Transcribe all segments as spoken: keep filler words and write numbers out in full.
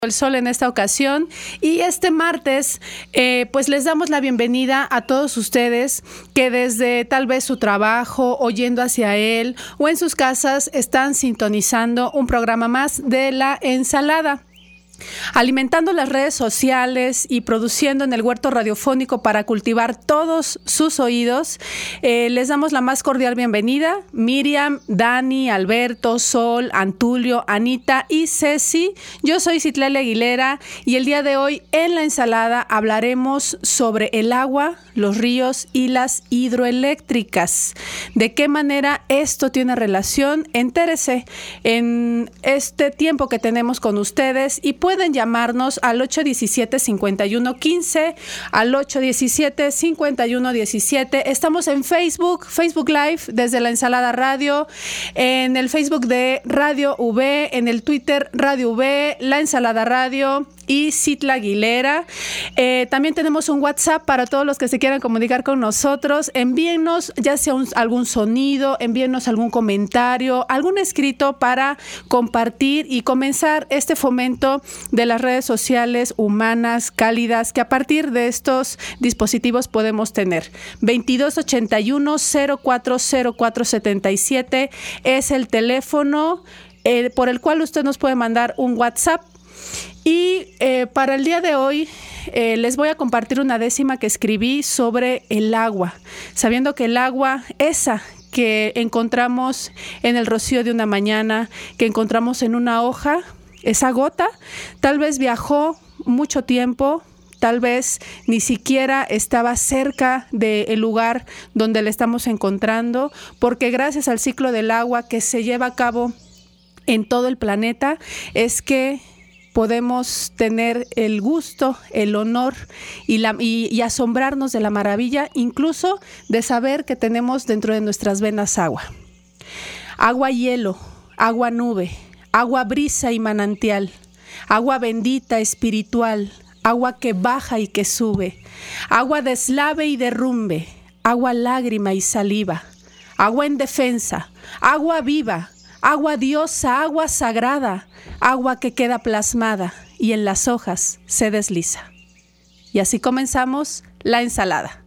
El sol en esta ocasión y este martes eh, pues les damos la bienvenida a todos ustedes que desde tal vez su trabajo o yendo hacia él o en sus casas están sintonizando un programa más de La Ensalada. Alimentando las redes sociales y produciendo en el huerto radiofónico para cultivar todos sus oídos, eh, les damos la más cordial bienvenida. Miriam, Dani, Alberto, Sol, Antulio, Anita y Ceci. Yo soy Citlali Aguilera y el día de hoy en La Ensalada hablaremos sobre el agua, los ríos y las hidroeléctricas. ¿De qué manera esto tiene relación? Entérese en este tiempo que tenemos con ustedes y pueden llamarnos al ocho uno siete, cinco uno uno, uno cinco, al ocho uno siete, cinco uno uno, uno siete. Estamos en Facebook, Facebook Live desde La Ensalada Radio, en el Facebook de Radio V, en el Twitter Radio V, La Ensalada Radio y Citlali Aguilera. Eh, también tenemos un WhatsApp para todos los que se quieran comunicar con nosotros. Envíennos ya sea un, algún sonido, envíennos algún comentario, algún escrito para compartir y comenzar este fomento de las redes sociales humanas, cálidas, que a partir de estos dispositivos podemos tener. veintidós ochenta y uno, cero cuatro cero cuatro setenta y siete es el teléfono eh, por el cual usted nos puede mandar un WhatsApp. Y eh, para el día de hoy eh, les voy a compartir una décima que escribí sobre el agua, sabiendo que el agua, esa que encontramos en el rocío de una mañana, que encontramos en una hoja, esa gota, tal vez viajó mucho tiempo, tal vez ni siquiera estaba cerca del lugar donde la estamos encontrando, porque gracias al ciclo del agua que se lleva a cabo en todo el planeta, es que podemos tener el gusto, el honor y, la, y, y asombrarnos de la maravilla, incluso de saber que tenemos dentro de nuestras venas agua. Agua hielo, agua nube, agua brisa y manantial, agua bendita espiritual, agua que baja y que sube, agua deslave y derrumbe, agua lágrima y saliva, agua en defensa, agua viva, agua diosa, agua sagrada, agua que queda plasmada y en las hojas se desliza. Y así comenzamos La Ensalada.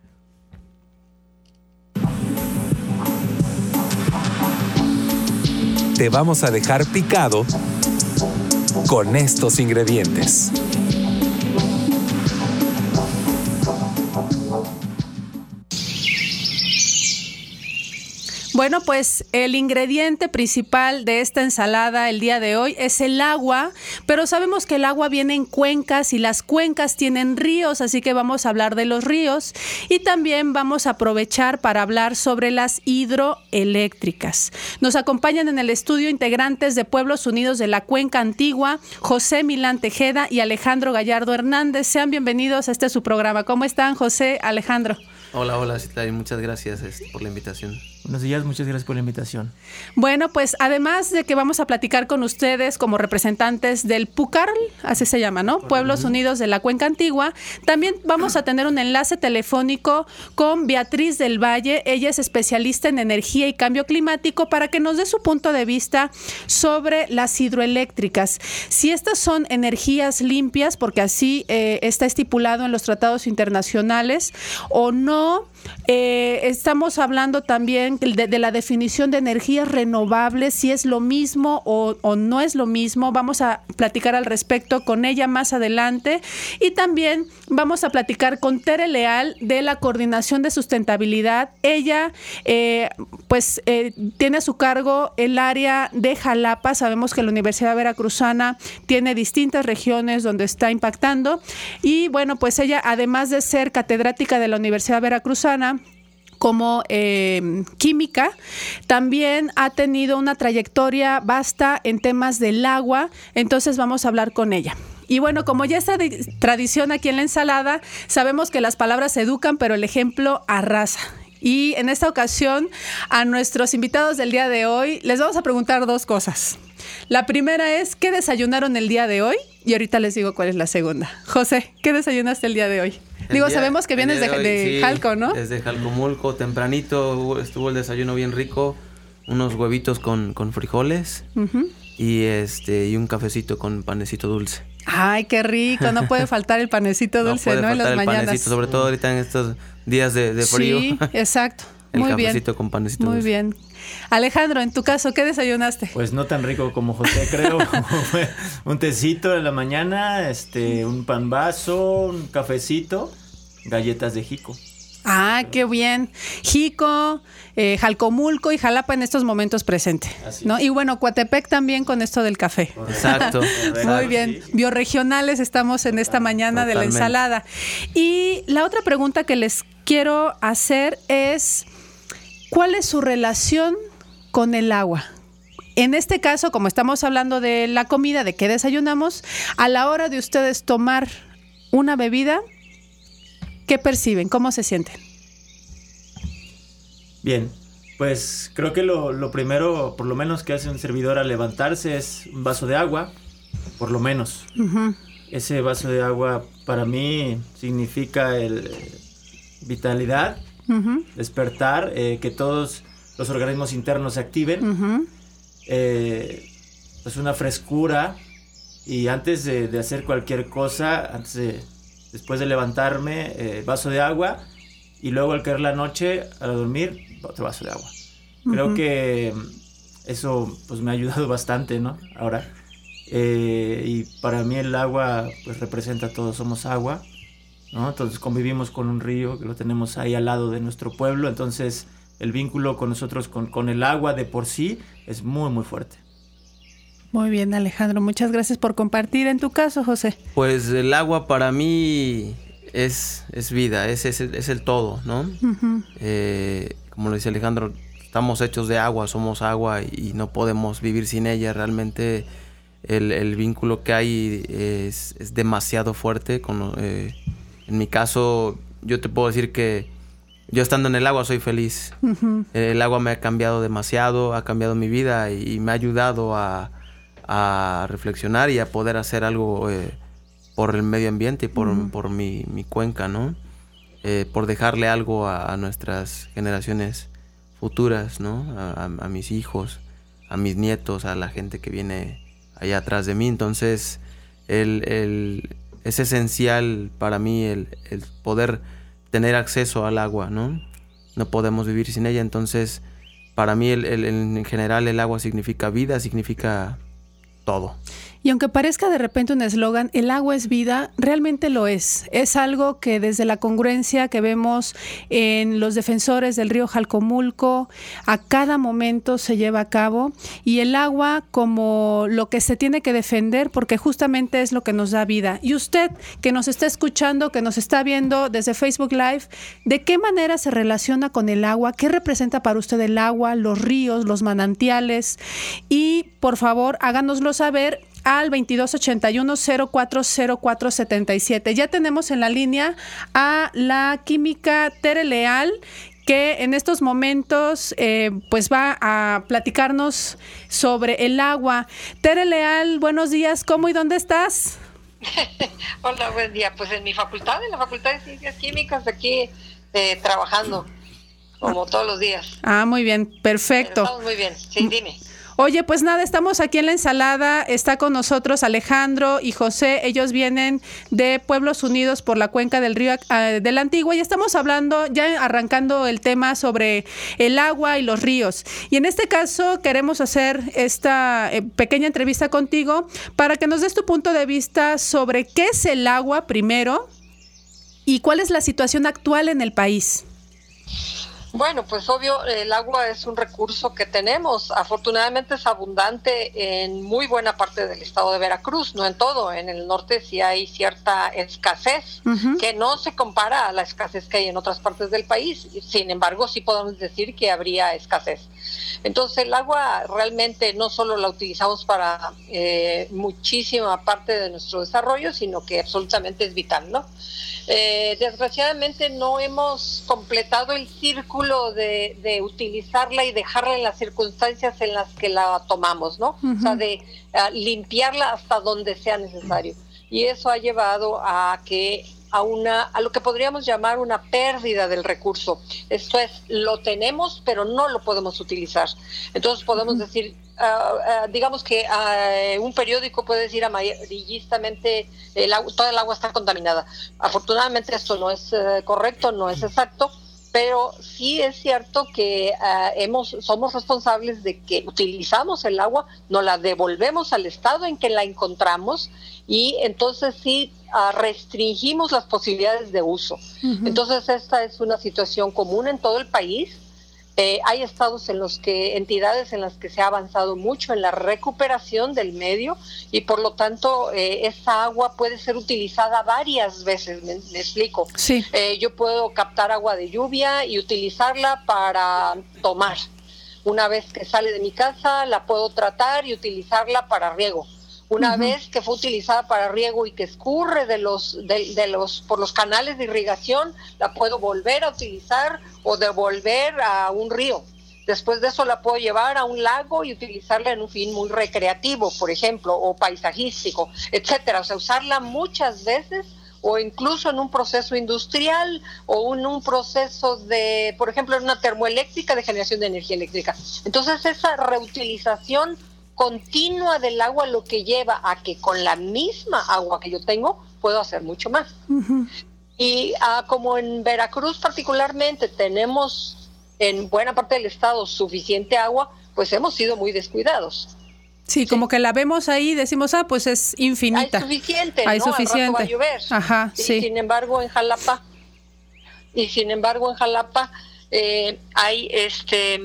Te vamos a dejar picado con estos ingredientes. Bueno, pues el ingrediente principal de esta ensalada el día de hoy es el agua, pero sabemos que el agua viene en cuencas y las cuencas tienen ríos, así que vamos a hablar de los ríos y también vamos a aprovechar para hablar sobre las hidroeléctricas. Nos acompañan en el estudio integrantes de Pueblos Unidos de la Cuenca Antigua, José Milán Tejeda y Alejandro Gallardo Hernández. Sean bienvenidos a este su programa. ¿Cómo están, José, Alejandro? Hola, hola, Citlali, muchas gracias este, por la invitación. Buenos días, muchas gracias por la invitación. Bueno, pues además de que vamos a platicar con ustedes como representantes del PUCARL, así se llama, ¿no? Pueblos Unidos de la Cuenca Antigua, también vamos a tener un enlace telefónico con Beatriz del Valle. Ella es especialista en energía y cambio climático para que nos dé su punto de vista sobre las hidroeléctricas. Si estas son energías limpias, porque así eh, está estipulado en los tratados internacionales, o no. Eh, estamos hablando también de, de la definición de energías renovables, si es lo mismo o, o no es lo mismo. Vamos a platicar al respecto con ella más adelante y también vamos a platicar con Tere Leal de la Coordinación de Sustentabilidad. Ella eh, pues eh, tiene a su cargo el área de Jalapa. Sabemos que la Universidad Veracruzana tiene distintas regiones donde está impactando y bueno, pues ella, además de ser catedrática de la Universidad Veracruzana como eh, química, también ha tenido una trayectoria vasta en temas del agua, entonces vamos a hablar con ella. Y bueno, como ya está de tradición aquí en La Ensalada, sabemos que las palabras educan, pero el ejemplo arrasa. Y en esta ocasión, a nuestros invitados del día de hoy, les vamos a preguntar dos cosas. La primera es, ¿qué desayunaron el día de hoy? Y ahorita les digo cuál es la segunda. José, ¿qué desayunaste el día de hoy? El Digo, día, sabemos que vienes de, de, hoy, de sí, Jalco, ¿no? Desde Jalcomulco, tempranito, estuvo el desayuno bien rico, unos huevitos con, con frijoles, uh-huh. y este y un cafecito con panecito dulce. Ay, qué rico, no puede faltar el panecito dulce, ¿no? ¿no? En las el mañanas. Panecito, sobre todo ahorita en estos días de, de frío. Sí, exacto. El Muy cafecito bien. con panecito Muy dulce. bien. Alejandro, en tu caso, ¿qué desayunaste? Pues no tan rico como José, creo. Un tecito en la mañana, este, un pan vaso, un cafecito, galletas de jico. Ah, qué bien. Jico, eh, Jalcomulco y Jalapa en estos momentos presente, Así ¿no? es. Y bueno, Coatepec también con esto del café. Exacto. Muy bien. Sí. Bioregionales estamos en esta mañana de la Totalmente. ensalada. Y la otra pregunta que les quiero hacer es, ¿cuál es su relación con el agua? En este caso, como estamos hablando de la comida, de qué desayunamos, a la hora de ustedes tomar una bebida, ¿qué perciben? ¿Cómo se sienten? Bien, pues creo que lo, lo primero, por lo menos que hace un servidor al levantarse, es un vaso de agua, por lo menos. Uh-huh. Ese vaso de agua para mí significa el, eh, vitalidad, Uh-huh. despertar, eh, que todos los organismos internos se activen, Uh-huh. eh, pues una frescura, y antes de, de hacer cualquier cosa, antes de, después de levantarme, eh, vaso de agua, y luego al caer la noche, a dormir, otro vaso de agua. Creo Uh-huh. que eso pues me ha ayudado bastante, ¿no? Ahora. Eh, y para mí el agua pues representa todo, somos agua, ¿no? Entonces convivimos con un río que lo tenemos ahí al lado de nuestro pueblo, entonces el vínculo con nosotros, con, con el agua de por sí, es muy muy fuerte. Muy bien, Alejandro. Muchas gracias por compartir. En tu caso, José. Pues el agua para mí es, es vida, es, es, es el todo, ¿no? Uh-huh. Eh, como lo dice Alejandro, estamos hechos de agua, somos agua y no podemos vivir sin ella. Realmente el, el vínculo que hay es, es demasiado fuerte. Con, eh, en mi caso, yo te puedo decir que yo estando en el agua soy feliz. Uh-huh. El agua me ha cambiado demasiado, ha cambiado mi vida y, y me ha ayudado a, a reflexionar y a poder hacer algo eh, por el medio ambiente y por, uh-huh. por mi, mi cuenca, ¿no? Eh, por dejarle algo a, a nuestras generaciones futuras, ¿no? A, a, a mis hijos, a mis nietos, a la gente que viene allá atrás de mí. Entonces, el, el, es esencial para mí el, el poder tener acceso al agua, ¿no? No podemos vivir sin ella. Entonces, para mí, el, el, en general, el agua significa vida, significa todo. Y aunque parezca de repente un eslogan, el agua es vida, realmente lo es. Es algo que desde la congruencia que vemos en los defensores del río Jalcomulco, a cada momento se lleva a cabo. Y el agua como lo que se tiene que defender, porque justamente es lo que nos da vida. Y usted que nos está escuchando, que nos está viendo desde Facebook Live, ¿de qué manera se relaciona con el agua? ¿Qué representa para usted el agua, los ríos, los manantiales? Y por favor, háganoslo saber al veintidós ochenta y uno cero cuatro cero cuatro setenta y siete. Ya tenemos en la línea a la química Tere Leal, que en estos momentos eh, pues va a platicarnos sobre el agua. Tere Leal, buenos días, ¿cómo y dónde estás? Hola, buen día. Pues en mi facultad, en la Facultad de Ciencias Químicas, aquí eh, trabajando, como todos los días. Ah, muy bien, perfecto. Pero estamos muy bien, sí, dime. Oye, pues nada, estamos aquí en la ensalada, está con nosotros Alejandro y José, ellos vienen de Pueblos Unidos por la cuenca del río uh, de la Antigua y estamos hablando, ya arrancando el tema sobre el agua y los ríos. Y en este caso queremos hacer esta eh, pequeña entrevista contigo para que nos des tu punto de vista sobre qué es el agua primero y cuál es la situación actual en el país. Bueno, pues obvio, el agua es un recurso que tenemos. Afortunadamente es abundante en muy buena parte del estado de Veracruz, no en todo. En el norte sí hay cierta escasez, uh-huh. que no se compara a la escasez que hay en otras partes del país. Sin embargo, sí podemos decir que habría escasez. Entonces, el agua realmente no solo la utilizamos para eh, muchísima parte de nuestro desarrollo, sino que absolutamente es vital, ¿no? Eh, desgraciadamente no hemos completado el círculo de, de utilizarla y dejarla en las circunstancias en las que la tomamos, ¿no? Uh-huh. O sea, de uh, limpiarla hasta donde sea necesario. Y eso ha llevado a que a una a lo que podríamos llamar una pérdida del recurso. Esto es, lo tenemos, pero no lo podemos utilizar. Entonces podemos uh-huh. decir, uh, uh, digamos que uh, un periódico puede decir amarillistamente el agua, toda el agua está contaminada. Afortunadamente esto no es uh, correcto, no es exacto, pero sí es cierto que uh, hemos, somos responsables de que utilizamos el agua, nos la devolvemos al estado en que la encontramos y entonces sí uh, restringimos las posibilidades de uso. Uh-huh. Entonces esta es una situación común en todo el país. Eh, hay estados en los que, entidades en las que se ha avanzado mucho en la recuperación del medio y por lo tanto eh, esa agua puede ser utilizada varias veces, me, me explico. Sí. Eh, yo puedo captar agua de lluvia y utilizarla para tomar. Una vez que sale de mi casa la puedo tratar y utilizarla para riego. Una uh-huh. vez que fue utilizada para riego y que escurre de los, de, de los, por los canales de irrigación, la puedo volver a utilizar o devolver a un río. Después de eso la puedo llevar a un lago y utilizarla en un fin muy recreativo, por ejemplo, o paisajístico, etcétera. O sea, usarla muchas veces o incluso en un proceso industrial o en un proceso de, por ejemplo, en una termoeléctrica de generación de energía eléctrica. Entonces, esa reutilización continua del agua lo que lleva a que con la misma agua que yo tengo puedo hacer mucho más. Uh-huh. Y uh, como en Veracruz particularmente tenemos en buena parte del estado suficiente agua, pues hemos sido muy descuidados. Sí, sí, como que la vemos ahí y decimos, ah, pues es infinita. Hay suficiente, Hay ¿no? suficiente. Al rato va a llover. Ajá, y sí. Sin embargo, en Jalapa, y sin embargo en Jalapa eh, hay este...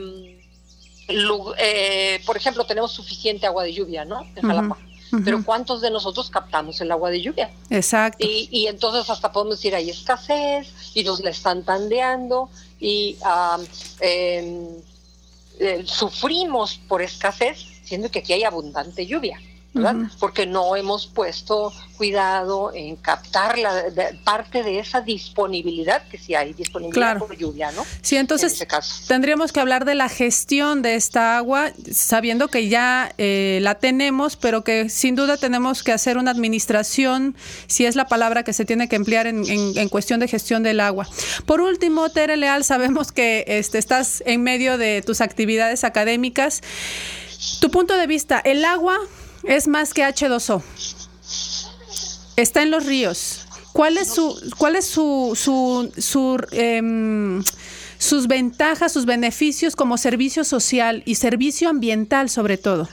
Eh, por ejemplo, tenemos suficiente agua de lluvia, ¿no? En Jalapa. Uh-huh, uh-huh. Pero ¿cuántos de nosotros captamos el agua de lluvia? Exacto. Y, y entonces hasta podemos decir hay escasez y nos la están tandeando y um, eh, eh, sufrimos por escasez, siendo que aquí hay abundante lluvia, ¿verdad? Uh-huh. Porque no hemos puesto cuidado en captar la de, parte de esa disponibilidad, que sí hay disponibilidad, claro, por lluvia, ¿no? Sí, entonces en tendríamos que hablar de la gestión de esta agua, sabiendo que ya eh, la tenemos, pero que sin duda tenemos que hacer una administración, si es la palabra que se tiene que emplear en, en, en cuestión de gestión del agua. Por último, Tere Leal, sabemos que este, estás en medio de tus actividades académicas. Tu punto de vista, el agua es más que hache dos o. Está en los ríos. ¿Cuál es su, cuál es su, su, su eh, sus ventajas, sus beneficios como servicio social y servicio ambiental, sobre todo?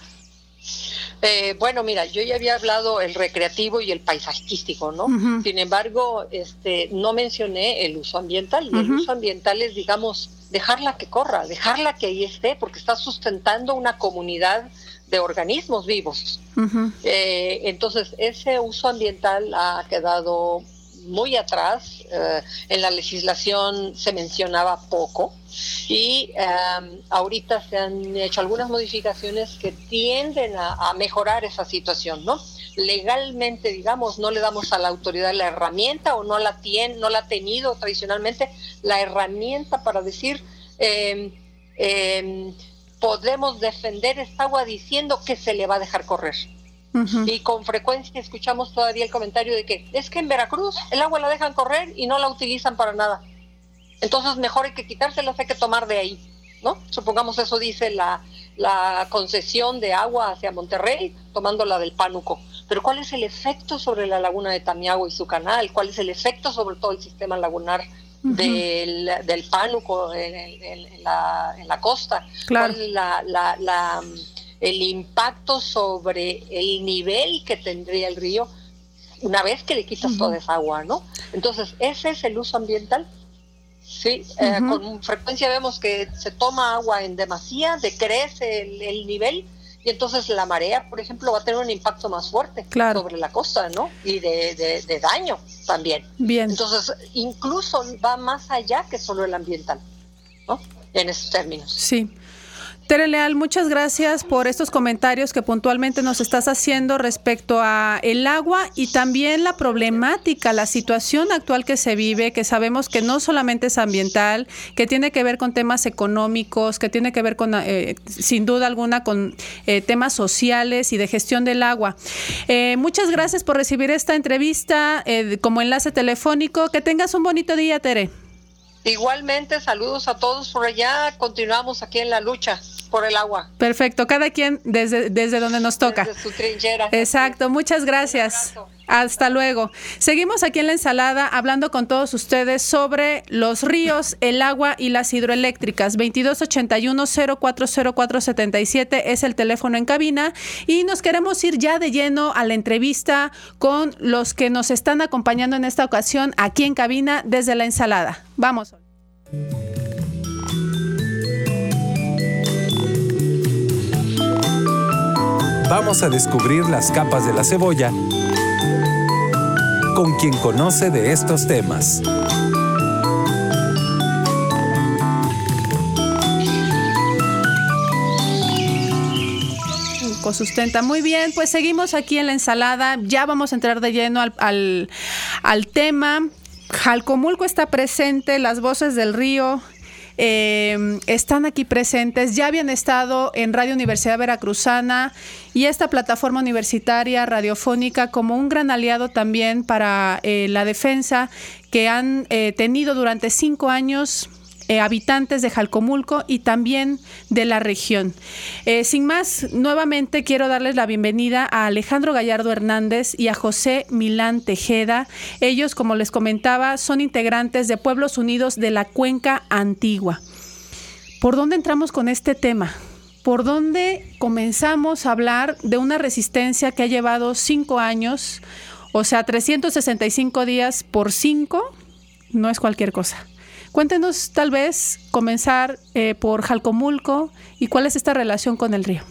Eh, bueno, mira, yo ya había hablado el recreativo y el paisajístico, ¿no? Uh-huh. Sin embargo, este, no mencioné el uso ambiental. Y uh-huh. el uso ambiental es, digamos, dejarla que corra, dejarla que ahí esté, porque está sustentando una comunidad de organismos vivos. Uh-huh. Eh, entonces, ese uso ambiental ha quedado muy atrás. Eh, en la legislación se mencionaba poco y eh, ahorita se han hecho algunas modificaciones que tienden a, a mejorar esa situación, ¿no? Legalmente, digamos, no le damos a la autoridad la herramienta o no la tiene, no la ha tenido tradicionalmente la herramienta para decir eh, eh, podemos defender esta agua diciendo que se le va a dejar correr. Uh-huh. Y con frecuencia escuchamos todavía el comentario de que es que en Veracruz el agua la dejan correr y no la utilizan para nada. Entonces mejor hay que quitárselas, hay que tomar de ahí, ¿no? Supongamos eso dice la, la concesión de agua hacia Monterrey, tomándola del Pánuco. Pero ¿cuál es el efecto sobre la laguna de Tamiahua y su canal? ¿Cuál es el efecto sobre todo el sistema lagunar uh-huh. del, del Pánuco en, en, en, la, en la costa? Claro. ¿Cuál es la... la, la el impacto sobre el nivel que tendría el río una vez que le quitas uh-huh. toda esa agua, ¿no? Entonces, ese es el uso ambiental. Sí, uh-huh. eh, con frecuencia vemos que se toma agua en demasía, decrece el, el nivel y entonces la marea, por ejemplo, va a tener un impacto más fuerte claro. sobre la costa, ¿no? Y de, de, de daño también. Bien. Entonces, incluso va más allá que solo el ambiental, ¿no? En esos términos. Sí. Tere Leal, muchas gracias por estos comentarios que puntualmente nos estás haciendo respecto a el agua y también la problemática, la situación actual que se vive, que sabemos que no solamente es ambiental, que tiene que ver con temas económicos, que tiene que ver con, eh, sin duda alguna, con eh, temas sociales y de gestión del agua. Eh, muchas gracias por recibir esta entrevista eh, como enlace telefónico. Que tengas un bonito día, Tere. Igualmente, saludos a todos por allá. Continuamos aquí en la lucha. por el agua. Perfecto, cada quien desde, desde donde nos toca. Desde su trinchera. Exacto, muchas gracias. Hasta luego. Seguimos aquí en La Ensalada hablando con todos ustedes sobre los ríos, el agua y las hidroeléctricas. veintidós ochenta y uno, cero cuatro cero cuatro setenta y siete es el teléfono en cabina y nos queremos ir ya de lleno a la entrevista con los que nos están acompañando en esta ocasión aquí en cabina desde La Ensalada. Vamos. Vamos a descubrir las capas de la cebolla con quien conoce de estos temas. Sustenta. Muy bien, pues seguimos aquí en La Ensalada. Ya vamos a entrar de lleno al, al, al tema. Jalcomulco está presente, las voces del río eh, están aquí presentes. Ya habían estado en Radio Universidad Veracruzana y esta plataforma universitaria radiofónica como un gran aliado también para eh, la defensa que han eh, tenido durante cinco años Eh, habitantes de Jalcomulco y también de la región. Eh, sin más, nuevamente quiero darles la bienvenida a Alejandro Gallardo Hernández y a José Milán Tejeda. Ellos, como les comentaba, son integrantes de Pueblos Unidos de la Cuenca Antigua. ¿Por dónde entramos con este tema? ¿Por dónde comenzamos a hablar de una resistencia que ha llevado cinco años? O sea, trescientos sesenta y cinco días por cinco, no es cualquier cosa. Cuéntenos, tal vez, comenzar eh, por Jalcomulco y cuál es esta relación con el río.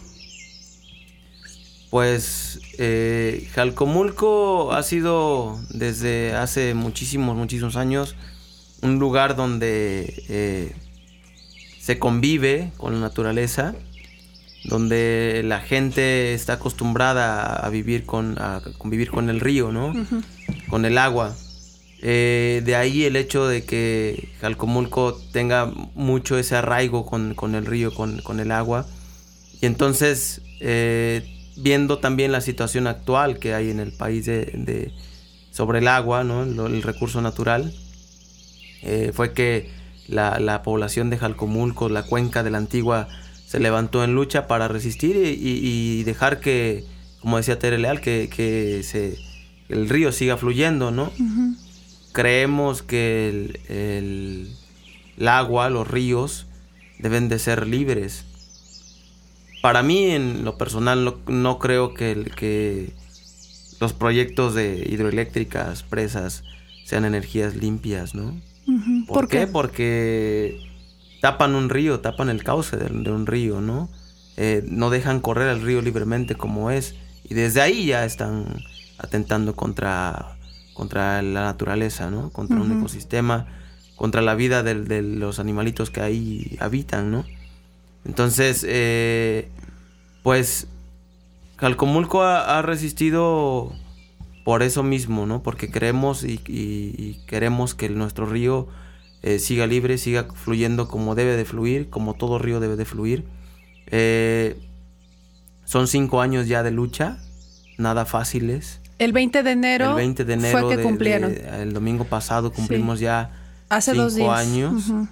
Pues eh, Jalcomulco ha sido desde hace muchísimos, muchísimos años un lugar donde eh, se convive con la naturaleza, donde la gente está acostumbrada a vivir con, a convivir con el río, ¿no? Uh-huh. Con el agua. Eh, de ahí el hecho de que Jalcomulco tenga mucho ese arraigo con, con el río, con, con el agua. Y entonces, eh, viendo también la situación actual que hay en el país de, de, sobre el agua, ¿no? el, el recurso natural, eh, fue que la, la población de Jalcomulco, la cuenca de la Antigua, se levantó en lucha para resistir y, y, y dejar que, como decía Tere Leal, que, que se, el río siga fluyendo, ¿no? Uh-huh. Creemos que el, el, el agua, los ríos, deben de ser libres. Para mí, en lo personal, no, no creo que, el, que los proyectos de hidroeléctricas, presas, sean energías limpias, ¿no? Uh-huh. ¿Por, ¿Por qué? qué? Porque tapan un río, tapan el cauce de, de un río, ¿no? Eh, no dejan correr el río libremente como es. Y desde ahí ya están atentando contra... contra la naturaleza, ¿no? Contra uh-huh. un ecosistema, contra la vida de, de los animalitos que ahí habitan, ¿no? Entonces, eh, pues, Jalcomulco ha, ha resistido por eso mismo, ¿no? Porque queremos y, y, y queremos que nuestro río eh, siga libre, siga fluyendo como debe de fluir, como todo río debe de fluir. Eh, son cinco años ya de lucha, nada fáciles. El veinte de enero, el veinte de enero fue que de, cumplieron. De, el domingo pasado cumplimos sí. ya Hace cinco dos días. años. Uh-huh.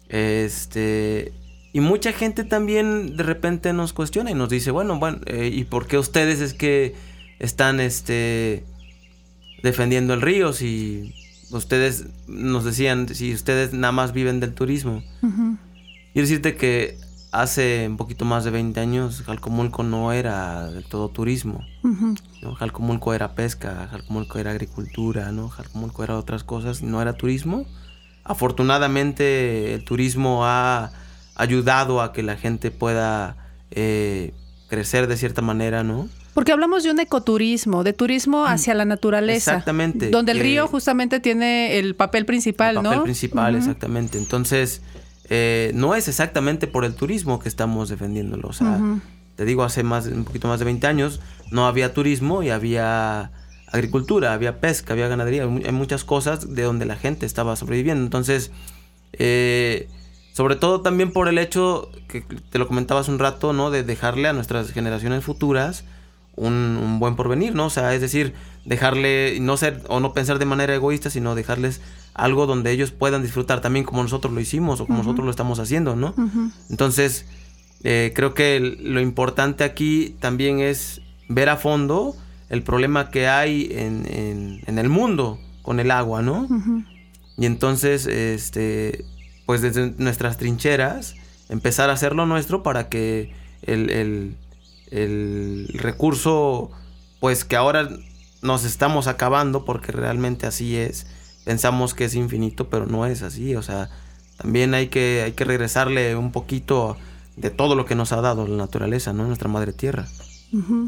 Este, y mucha gente también de repente nos cuestiona y nos dice, bueno, bueno, eh, ¿y por qué ustedes es que están este, defendiendo el río? Si ustedes nos decían, si ustedes nada más viven del turismo. Uh-huh. Y decirte que hace un poquito más de veinte años Jalcomulco no era del todo turismo. Uh-huh. ¿no? Jalcomulco era pesca, Jalcomulco era agricultura, ¿no? Jalcomulco era otras cosas, no era turismo. Afortunadamente el turismo ha ayudado a que la gente pueda eh, crecer de cierta manera, ¿no? Porque hablamos de un ecoturismo, de turismo hacia la naturaleza. Exactamente. Donde el eh, río justamente tiene el papel principal, ¿no? El papel ¿no? principal, uh-huh. exactamente. Entonces, eh, no es exactamente por el turismo que estamos defendiéndolo. O sea, uh-huh. te digo, hace más, un poquito más de veinte años no había turismo y había agricultura, había pesca, había ganadería, hay muchas cosas de donde la gente estaba sobreviviendo. Entonces, eh, sobre todo también por el hecho, que te lo comentaba hace un rato, ¿no? De dejarle a nuestras generaciones futuras un, un buen porvenir, ¿no? O sea, es decir, dejarle, no ser o no pensar de manera egoísta, sino dejarles algo donde ellos puedan disfrutar también como nosotros lo hicimos o como uh-huh. nosotros lo estamos haciendo, ¿no? Uh-huh. Entonces, Eh, creo que el, lo importante aquí también es ver a fondo el problema que hay en, en, en el mundo con el agua, ¿no? Uh-huh. Y entonces, este, pues desde nuestras trincheras, empezar a hacer lo nuestro para que el, el, el recurso, pues que ahora nos estamos acabando, porque realmente así es, pensamos que es infinito, pero no es así, o sea, también hay que, hay que regresarle un poquito de todo lo que nos ha dado la naturaleza, ¿no? Nuestra madre tierra. Uh-huh.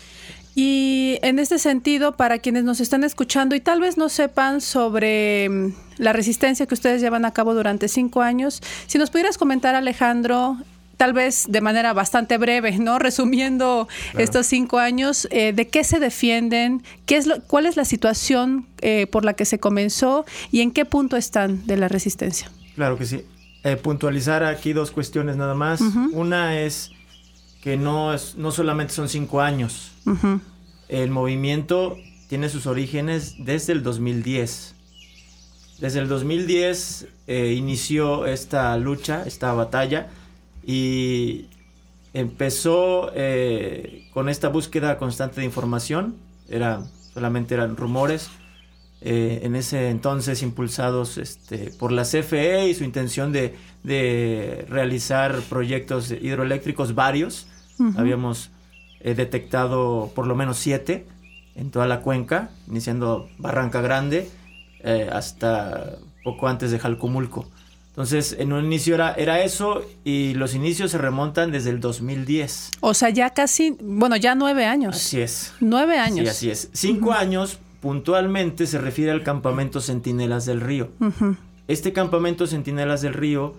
Y en este sentido, para quienes nos están escuchando y tal vez no sepan sobre la resistencia que ustedes llevan a cabo durante cinco años, si nos pudieras comentar, Alejandro, tal vez de manera bastante breve, ¿no? Resumiendo claro. estos cinco años, eh, ¿de qué se defienden? ¿Qué es lo, ¿Cuál es la situación eh, por la que se comenzó y en qué punto están de la resistencia? Claro que sí. Eh, puntualizar aquí dos cuestiones nada más. Uh-huh. Una es que no, es, no solamente son cinco años. Uh-huh. El movimiento tiene sus orígenes desde el dos mil diez. Desde el dos mil diez eh, inició esta lucha, esta batalla, y empezó eh, con esta búsqueda constante de información. Era, solamente eran rumores. Eh, en ese entonces impulsados este, por la C F E y su intención de, de realizar proyectos hidroeléctricos varios. Uh-huh. Habíamos eh, detectado por lo menos siete en toda la cuenca, iniciando Barranca Grande eh, hasta poco antes de Jalcomulco. Entonces, en un inicio era, era eso, y los inicios se remontan desde el dos mil diez. O sea, ya casi, bueno, ya nueve años. Así es. Nueve años. Sí, así es. Cinco uh-huh. años puntualmente se refiere al campamento Centinelas del Río. Uh-huh. Este campamento Centinelas del Río,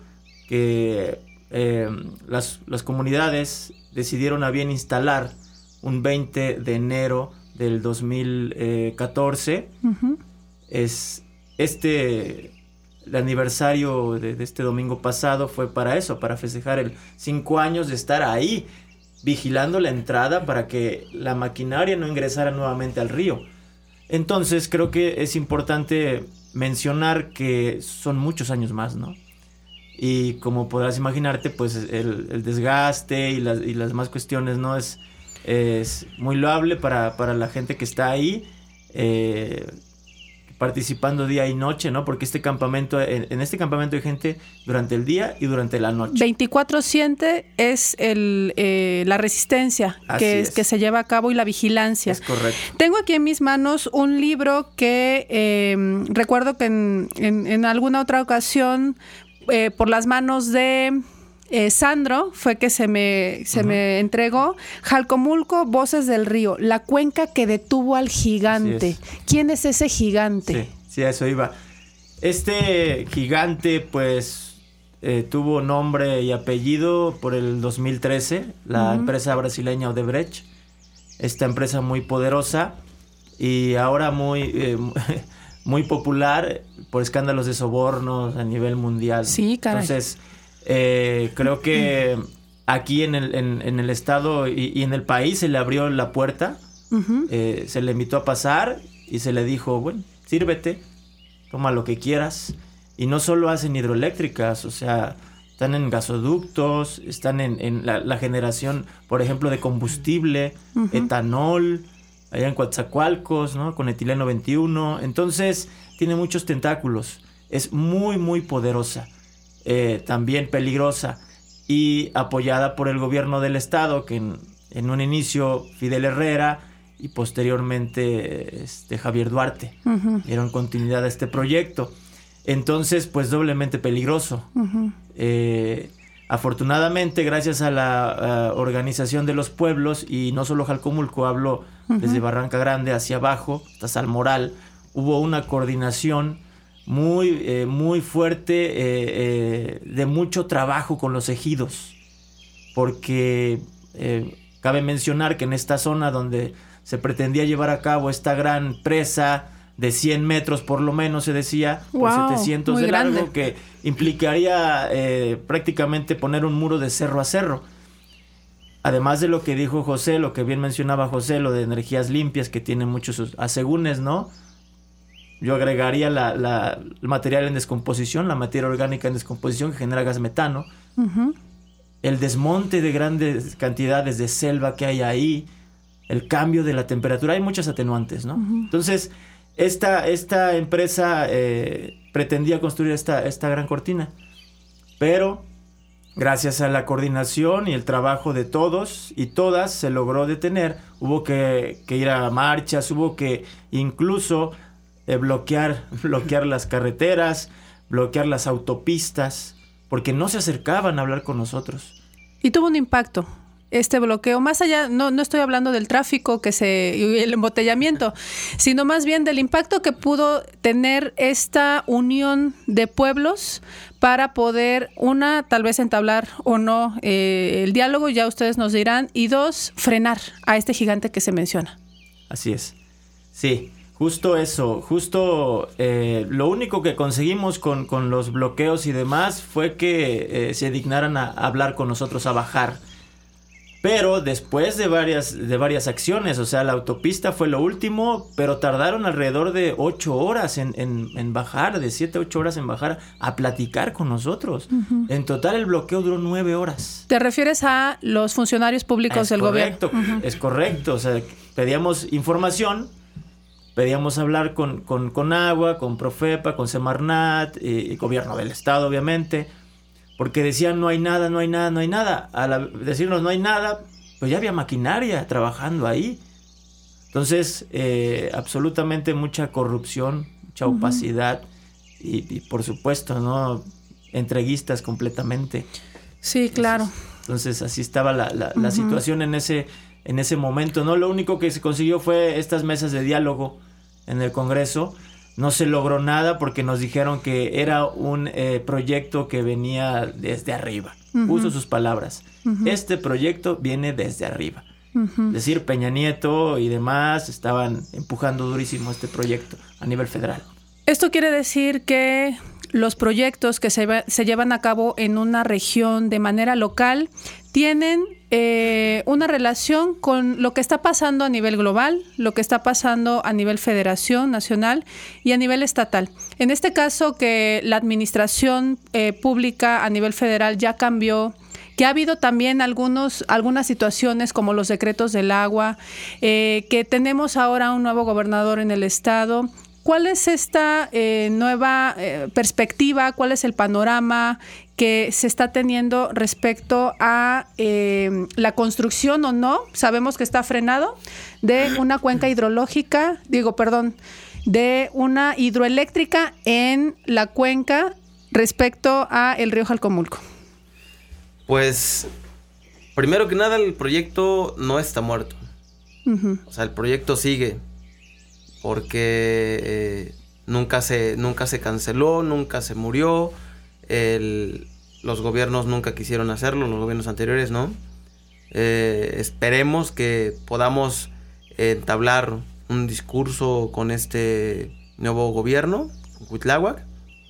que eh, las, las comunidades decidieron a bien instalar un veinte de enero del dos mil catorce. Uh-huh. Es este, el aniversario de, de este domingo pasado fue para eso, para festejar el cinco años de estar ahí, vigilando la entrada para que la maquinaria no ingresara nuevamente al río. Entonces creo que es importante mencionar que son muchos años más, ¿no? Y como podrás imaginarte, pues el, el desgaste y las, y las demás cuestiones, ¿no? Es, es muy loable para, para la gente que está ahí, eh, participando día y noche, ¿no? Porque este campamento, en, en este campamento hay gente durante el día y durante la noche. veinticuatro siete es el, eh, la resistencia que, es. que se lleva a cabo y la vigilancia. Es correcto. Tengo aquí en mis manos un libro que eh, recuerdo que en, en, en alguna otra ocasión, eh, por las manos de eh, Sandro, fue que se me, se uh-huh. me entregó. Jalcomulco, Voces del Río, la cuenca que detuvo al gigante. Es. ¿Quién es ese gigante? Sí, sí, a eso iba. Este gigante, pues, eh, tuvo nombre y apellido por el dos mil trece, la uh-huh. empresa brasileña Odebrecht. Esta empresa muy poderosa y ahora muy, eh, muy popular por escándalos de sobornos a nivel mundial. Sí, caray. Entonces, Eh, creo que aquí en el, en, en el estado y, y en el país se le abrió la puerta, uh-huh. eh, se le invitó a pasar y se le dijo, bueno, sírvete, toma lo que quieras. Y no solo hacen hidroeléctricas, o sea, están en gasoductos, están en, en la, la generación, por ejemplo, de combustible, uh-huh. etanol, allá en Coatzacoalcos, ¿no? Con etileno veintiuno. Entonces, tiene muchos tentáculos, es muy, muy poderosa. Eh, también peligrosa y apoyada por el gobierno del estado, que en, en un inicio Fidel Herrera y posteriormente este, Javier Duarte uh-huh. dieron continuidad a este proyecto. Entonces, pues doblemente peligroso. Uh-huh. Eh, afortunadamente, gracias a la uh, organización de los pueblos, y no solo Jalcomulco, hablo uh-huh. desde Barranca Grande hacia abajo, hasta Salmoral, hubo una coordinación muy, eh, muy fuerte, eh, eh, de mucho trabajo con los ejidos, porque eh, cabe mencionar que en esta zona donde se pretendía llevar a cabo esta gran presa de cien metros por lo menos, se decía, wow, por setecientos de largo, grande. Que implicaría eh, prácticamente poner un muro de cerro a cerro. Además de lo que dijo José, lo que bien mencionaba José, lo de energías limpias, que tiene muchos asegúnes, ¿no? Yo agregaría la, la, el material en descomposición, la materia orgánica en descomposición que genera gas metano. Uh-huh. el desmonte de grandes cantidades de selva que hay ahí, el cambio de la temperatura, hay muchas atenuantes, ¿no? Uh-huh. Entonces, esta, esta empresa eh, pretendía construir esta, esta gran cortina, pero gracias a la coordinación y el trabajo de todos y todas se logró detener. Hubo que, que ir a marchas, hubo que incluso eh, bloquear, bloquear las carreteras, bloquear las autopistas, porque no se acercaban a hablar con nosotros. Y tuvo un impacto este bloqueo, más allá, no, no estoy hablando del tráfico que se y el embotellamiento, sino más bien del impacto que pudo tener esta unión de pueblos para poder, una, tal vez entablar o no eh, el diálogo, ya ustedes nos dirán, y dos, frenar a este gigante que se menciona. Así es. Sí, justo eso, justo eh, lo único que conseguimos con, con los bloqueos y demás fue que eh, se dignaran a hablar con nosotros, a bajar. Pero después de varias, de varias acciones, o sea, la autopista fue lo último, pero tardaron alrededor de ocho horas en, en, en bajar, de siete a ocho horas en bajar, a platicar con nosotros. Uh-huh. En total el bloqueo duró nueve horas. ¿Te refieres a los funcionarios públicos es del correcto, gobierno? Uh-huh. Es correcto, o sea, pedíamos información, pedíamos hablar con, con, con Agua, con Profepa, con Semarnat, y, y gobierno del estado, obviamente. Porque decían no hay nada, no hay nada, no hay nada. Al decirnos no hay nada, pues ya había maquinaria trabajando ahí. Entonces, eh, absolutamente mucha corrupción, mucha uh-huh. opacidad y, y por supuesto, ¿no? Entreguistas completamente. Sí, claro. Entonces, entonces así estaba la, la, uh-huh. la situación en ese, en ese momento, ¿no? Lo único que se consiguió fue estas mesas de diálogo en el Congreso. No se logró nada porque nos dijeron que era un eh, proyecto que venía desde arriba. Uh-huh. Uso sus palabras. Uh-huh. Este proyecto viene desde arriba. Uh-huh. Es decir, Peña Nieto y demás estaban empujando durísimo este proyecto a nivel federal. Esto quiere decir que los proyectos que se, se llevan a cabo en una región de manera local tienen eh, una relación con lo que está pasando a nivel global, lo que está pasando a nivel federación nacional y a nivel estatal. En este caso, que la administración eh, pública a nivel federal ya cambió, que ha habido también algunos, algunas situaciones como los decretos del agua, eh, que tenemos ahora un nuevo gobernador en el estado. ¿Cuál es esta eh, nueva eh, perspectiva? ¿Cuál es el panorama que se está teniendo respecto a eh, la construcción o no? Sabemos que está frenado de una cuenca hidrológica, digo, perdón, de una hidroeléctrica en la cuenca respecto a el río Jalcomulco. Pues, primero que nada, el proyecto no está muerto. Uh-huh. O sea, el proyecto sigue. Porque eh, nunca se nunca se canceló, nunca se murió, el, los gobiernos nunca quisieron hacerlo, los gobiernos anteriores no. Eh, esperemos que podamos entablar un discurso con este nuevo gobierno, con Cuitláhuac,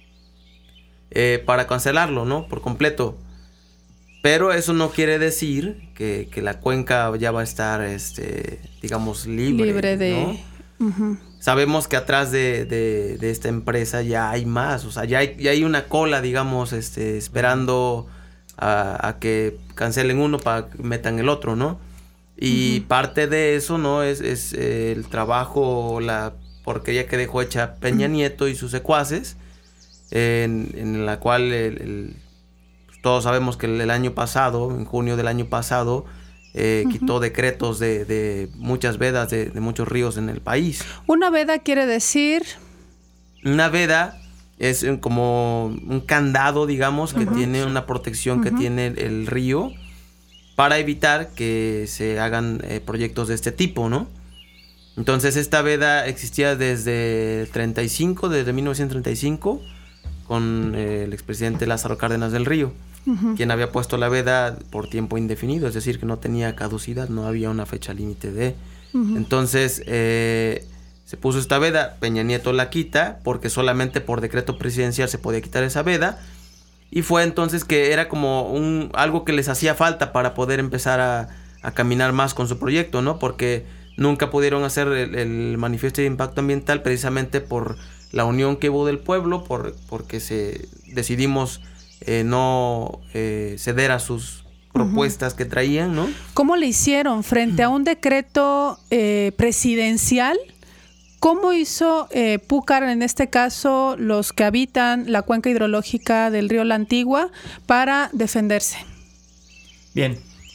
eh, para cancelarlo, ¿no? Por completo. Pero eso no quiere decir que, que la cuenca ya va a estar, este, digamos, libre, libre de... ¿no? Uh-huh. Sabemos que atrás de, de, de esta empresa ya hay más, o sea, ya hay, ya hay una cola, digamos, este, esperando a, a que cancelen uno para que metan el otro, ¿no? Y uh-huh. parte de eso, ¿no? Es, es eh, el trabajo, la porquería que dejó hecha Peña uh-huh. Nieto y sus secuaces, en, en la cual el, el, todos sabemos que el, el año pasado, en junio del año pasado, Eh, uh-huh. quitó decretos de, de muchas vedas de, de muchos ríos en el país. ¿Una veda quiere decir? Una veda es como un candado, digamos, que uh-huh. tiene una protección uh-huh. que tiene el, el río para evitar que se hagan eh, proyectos de este tipo, ¿no? Entonces esta veda existía desde el treinta y cinco, desde mil novecientos treinta y cinco, con eh, el expresidente Lázaro Cárdenas del Río. Uh-huh. Quien había puesto la veda por tiempo indefinido, es decir, que no tenía caducidad, no había una fecha límite de... Uh-huh. Entonces, eh, se puso esta veda, Peña Nieto la quita, porque solamente por decreto presidencial se podía quitar esa veda, y fue entonces que era como un algo que les hacía falta para poder empezar a, a caminar más con su proyecto, ¿no? Porque nunca pudieron hacer el, el manifiesto de impacto ambiental precisamente por la unión que hubo del pueblo, por, porque se decidimos... Eh, no eh, ceder a sus propuestas uh-huh. que traían, ¿no? ¿Cómo le hicieron frente a un decreto eh, presidencial? ¿Cómo hizo eh, Púcar, en este caso, los que habitan la cuenca hidrológica del río La Antigua, para defenderse? Bien,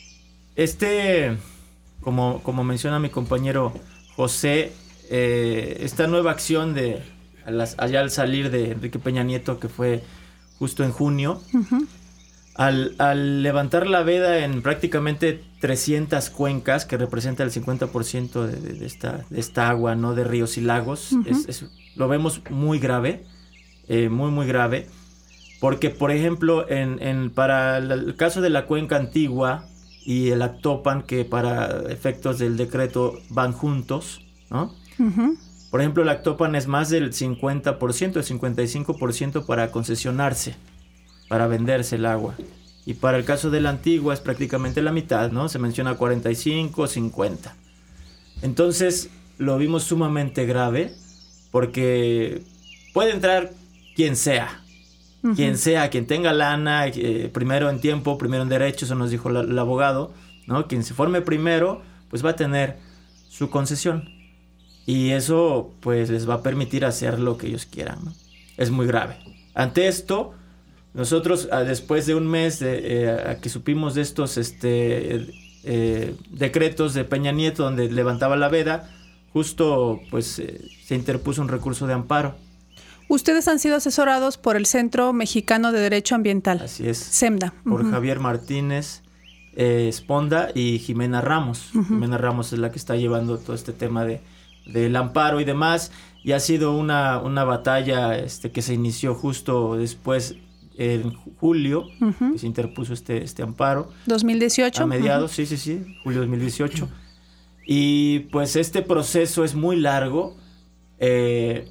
este, como, como menciona mi compañero José, eh, esta nueva acción de a las, allá al salir de Enrique Peña Nieto, que fue justo en junio, uh-huh. al, al levantar la veda en prácticamente trescientas cuencas, que representa el cincuenta por ciento de, de, de, esta, de esta agua, ¿no? De ríos y lagos, uh-huh. es, es, lo vemos muy grave, eh, muy, muy grave, porque, por ejemplo, en, en, para el caso de la cuenca antigua y el Actopan, que para efectos del decreto van juntos, ¿no? Uh-huh. Por ejemplo, el Actopan es más del cincuenta por ciento, el cincuenta y cinco por ciento para concesionarse, para venderse el agua. Y para el caso de la Antigua es prácticamente la mitad, ¿no? Se menciona cuarenta y cinco, cincuenta. Entonces, lo vimos sumamente grave, porque puede entrar quien sea. Uh-huh. Quien sea, quien tenga lana, eh, primero en tiempo, primero en derecho, eso nos dijo la, el abogado, ¿no? Quien se forme primero, pues va a tener su concesión. Y eso, pues, les va a permitir hacer lo que ellos quieran, ¿no? Es muy grave. Ante esto, nosotros, después de un mes de, eh, a que supimos de estos este, eh, decretos de Peña Nieto, donde levantaba la veda, justo, pues, eh, se interpuso un recurso de amparo. Ustedes han sido asesorados por el Centro Mexicano de Derecho Ambiental. Así es. CEMDA. Por uh-huh. Javier Martínez eh, Esponda y Jimena Ramos. Uh-huh. Jimena Ramos es la que está llevando todo este tema de del amparo y demás, y ha sido una, una batalla este, que se inició justo después, en julio, uh-huh. que se interpuso este, este amparo. dos mil dieciocho. A mediados, uh-huh. sí, sí, sí, julio de dos mil dieciocho. Y pues este proceso es muy largo. Eh,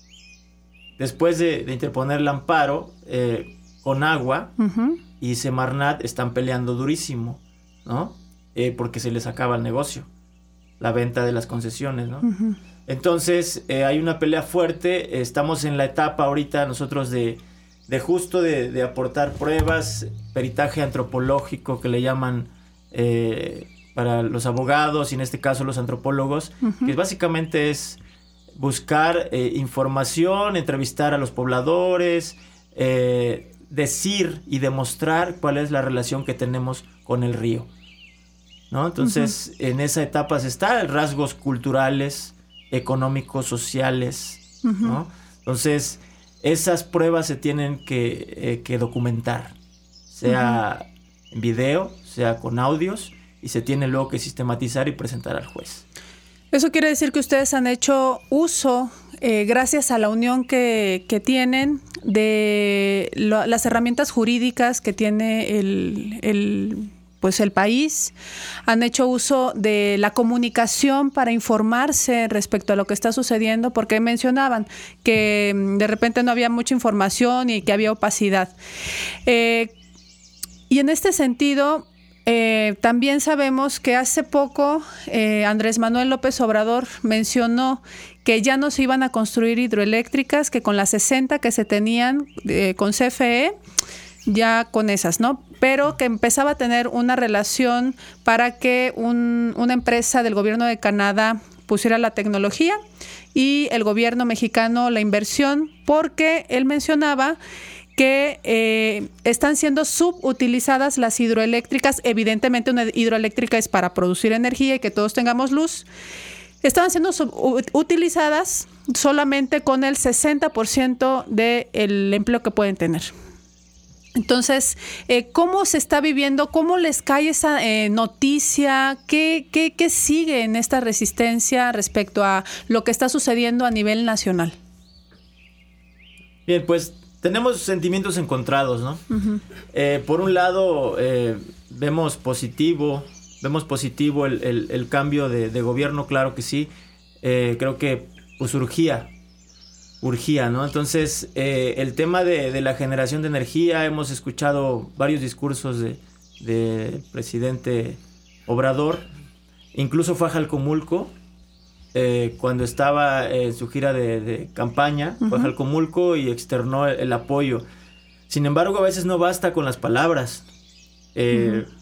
después de, de interponer el amparo, eh, Conagua uh-huh. y Semarnat están peleando durísimo, ¿no? Eh, porque se les acaba el negocio, la venta de las concesiones, ¿no? Uh-huh. Entonces, eh, hay una pelea fuerte. Estamos en la etapa ahorita nosotros de, de justo de, de aportar pruebas, peritaje antropológico que le llaman eh, para los abogados y en este caso los antropólogos, uh-huh. que básicamente es buscar eh, información, entrevistar a los pobladores, eh, decir y demostrar cuál es la relación que tenemos con el río, ¿no? Entonces, uh-huh. en esa etapa se está rasgos culturales, económicos, sociales, uh-huh. ¿no? Entonces, esas pruebas se tienen que, eh, que documentar, sea uh-huh. en video, sea con audios, y se tiene luego que sistematizar y presentar al juez. Eso quiere decir que ustedes han hecho uso, eh, gracias a la unión que, que tienen, de lo, las herramientas jurídicas que tiene el, el pues el país, han hecho uso de la comunicación para informarse respecto a lo que está sucediendo, porque mencionaban que de repente no había mucha información y que había opacidad. Eh, y en este sentido, eh, también sabemos que hace poco eh, Andrés Manuel López Obrador mencionó que ya no se iban a construir hidroeléctricas, que con las sesenta que se tenían eh, con C F E, ya con esas, ¿no? Pero que empezaba a tener una relación para que un, una empresa del gobierno de Canadá pusiera la tecnología y el gobierno mexicano la inversión, porque él mencionaba que eh, están siendo subutilizadas las hidroeléctricas. Evidentemente una hidroeléctrica es para producir energía y que todos tengamos luz. Estaban siendo subutilizadas solamente con el sesenta por ciento del empleo que pueden tener. Entonces, eh, ¿cómo se está viviendo? ¿Cómo les cae esa eh, noticia? ¿Qué, qué, ¿Qué sigue en esta resistencia respecto a lo que está sucediendo a nivel nacional? Bien, pues tenemos sentimientos encontrados, ¿no? Uh-huh. Eh, por un lado, eh, vemos positivo, vemos positivo el, el, el cambio de, de gobierno, claro que sí. Eh, creo que pues urgía. Urgía, ¿no? Entonces, eh, el tema de, de la generación de energía, hemos escuchado varios discursos de, de presidente Obrador, incluso fue a Jalcomulco, eh, cuando estaba en su gira de, de campaña, uh-huh. fue a Jalcomulco y externó el, el apoyo. Sin embargo, a veces no basta con las palabras. Eh, uh-huh.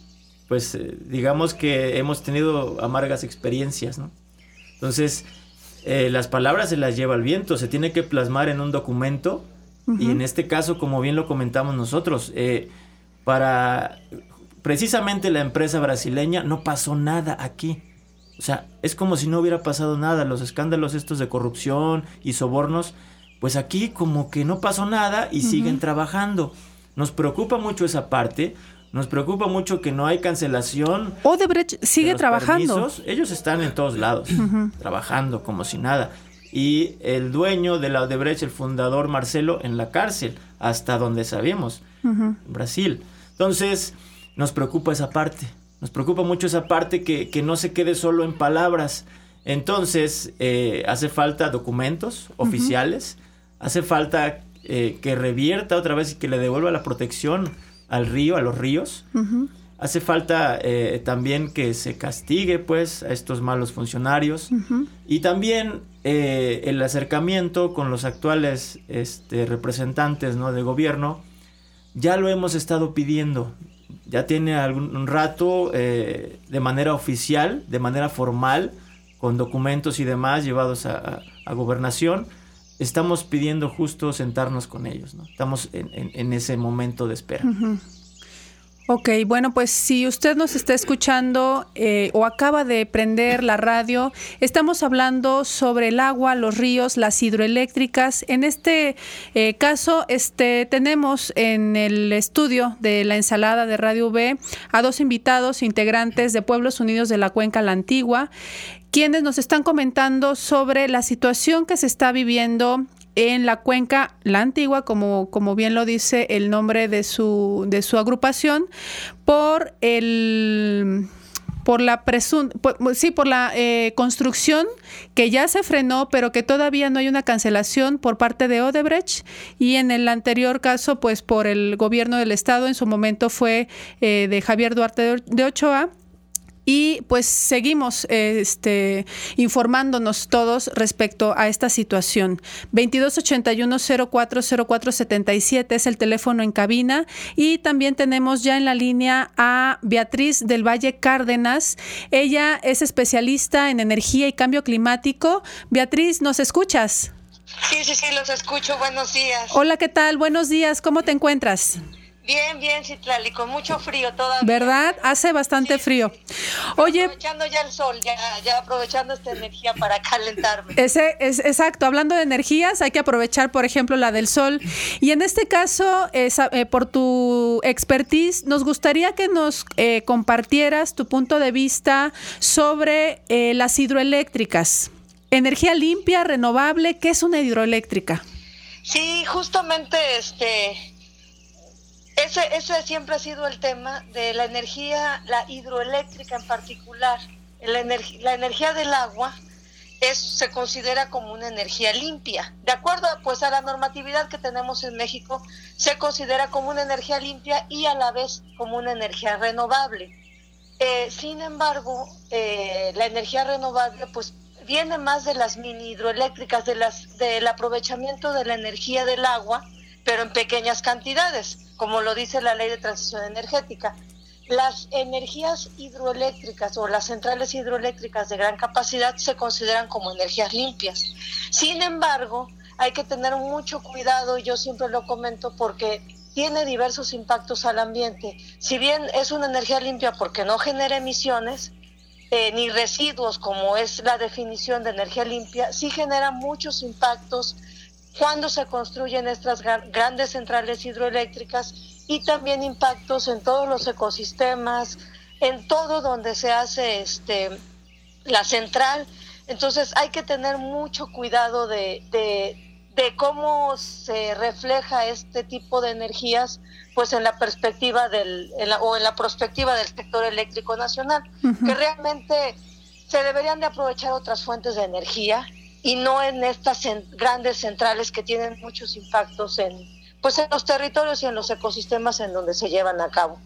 pues eh, digamos que hemos tenido amargas experiencias, ¿no? Entonces, eh, las palabras se las lleva el viento, se tiene que plasmar en un documento. Uh-huh. Y en este caso, como bien lo comentamos nosotros, eh, para precisamente la empresa brasileña no pasó nada aquí. O sea, es como si no hubiera pasado nada. Los escándalos estos de corrupción y sobornos, pues aquí como que no pasó nada y uh-huh. siguen trabajando. Nos preocupa mucho esa parte. Nos preocupa mucho que no hay cancelación. Odebrecht sigue trabajando. Permisos. Ellos están en todos lados, uh-huh. trabajando como si nada. Y el dueño de la Odebrecht, el fundador Marcelo, en la cárcel, hasta donde sabemos, uh-huh. en Brasil. Entonces, nos preocupa esa parte. Nos preocupa mucho esa parte que, que no se quede solo en palabras. Entonces, eh, hace falta documentos uh-huh. oficiales. Hace falta eh, que revierta otra vez y que le devuelva la protección al río, a los ríos. Uh-huh. Hace falta eh, también que se castigue, pues, a estos malos funcionarios. Uh-huh. Y también eh, el acercamiento con los actuales este, representantes, ¿no?, de gobierno. Ya lo hemos estado pidiendo. Ya tiene algún un rato eh, de manera oficial, de manera formal, con documentos y demás llevados a, a, a gobernación. Estamos pidiendo justo sentarnos con ellos, ¿no? Estamos en, en, en ese momento de espera. Uh-huh. Ok, bueno, pues si usted nos está escuchando eh, o acaba de prender la radio, estamos hablando sobre el agua, los ríos, las hidroeléctricas. En este eh, caso, este tenemos en el estudio de La Ensalada de Radio V a dos invitados integrantes de Pueblos Unidos de la Cuenca La Antigua, quienes nos están comentando sobre la situación que se está viviendo en la Cuenca La Antigua, como, como bien lo dice el nombre de su, de su agrupación, por el por la presun, por, sí, por la eh, construcción que ya se frenó, pero que todavía no hay una cancelación por parte de Odebrecht, y en el anterior caso, pues por el gobierno del estado, en su momento fue eh, de Javier Duarte de Ochoa. Y pues seguimos este, informándonos todos respecto a esta situación. veintidós ochenta y uno cero cuatro cero cuatro setenta y siete es el teléfono en cabina, y también tenemos ya en la línea a Beatriz del Valle Cárdenas. Ella es especialista en energía y cambio climático. Beatriz, ¿nos escuchas? Sí, sí, sí, los escucho. Buenos días. Hola, ¿qué tal? Buenos días. ¿Cómo te encuentras? Bien, bien, Citlali, con mucho frío todavía. ¿Verdad? Hace bastante sí, frío. Oye, aprovechando ya el sol, ya, ya aprovechando esta energía para calentarme. Ese es exacto. Hablando de energías, hay que aprovechar, por ejemplo, la del sol. Y en este caso, eh, eh, por tu expertise, nos gustaría que nos eh, compartieras tu punto de vista sobre eh, las hidroeléctricas. Energía limpia, renovable. ¿Qué es una hidroeléctrica? Sí, justamente este. Ese, ese siempre ha sido el tema de la energía, la hidroeléctrica en particular. La, energ- la energía del agua es, se considera como una energía limpia. De acuerdo pues a la normatividad que tenemos en México, se considera como una energía limpia y a la vez como una energía renovable. Eh, sin embargo, eh, la energía renovable pues viene más de las mini hidroeléctricas, de las, del aprovechamiento de la energía del agua, pero en pequeñas cantidades, como lo dice la Ley de Transición Energética. Las energías hidroeléctricas o las centrales hidroeléctricas de gran capacidad se consideran como energías limpias. Sin embargo, hay que tener mucho cuidado, y yo siempre lo comento, porque tiene diversos impactos al ambiente. Si bien es una energía limpia porque no genera emisiones, eh, ni residuos, como es la definición de energía limpia, sí genera muchos impactos cuando se construyen estas grandes centrales hidroeléctricas, y también impactos en todos los ecosistemas, en todo donde se hace este la central. Entonces hay que tener mucho cuidado de, de, de cómo se refleja este tipo de energías, pues en la perspectiva del en la, o en la perspectiva del sector eléctrico nacional, uh-huh. que realmente se deberían de aprovechar otras fuentes de energía, y no en estas en, grandes centrales que tienen muchos impactos en, pues en los territorios y en los ecosistemas en donde se llevan a cabo.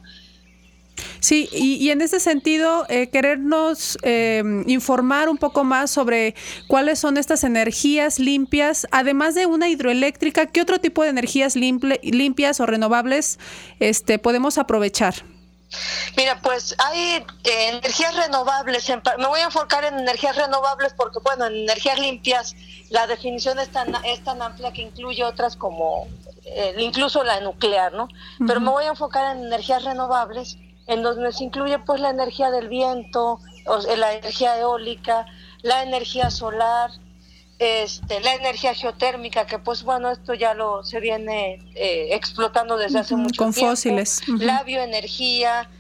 Sí, y, y en ese sentido, eh, querernos eh, informar un poco más sobre cuáles son estas energías limpias, además de una hidroeléctrica, ¿qué otro tipo de energías limple, limpias o renovables este, podemos aprovechar? Mira, pues hay eh, energías renovables. En, me voy a enfocar en energías renovables porque, bueno, en energías limpias la definición es tan, es tan amplia que incluye otras como eh, incluso la nuclear, ¿no? Uh-huh. Pero me voy a enfocar en energías renovables, en donde se incluye pues la energía del viento, o sea, la energía eólica, la energía solar, este, la energía geotérmica, que pues bueno, esto ya lo se viene eh, explotando desde uh-huh. hace mucho Con tiempo. Con fósiles. Uh-huh. La bioenergía,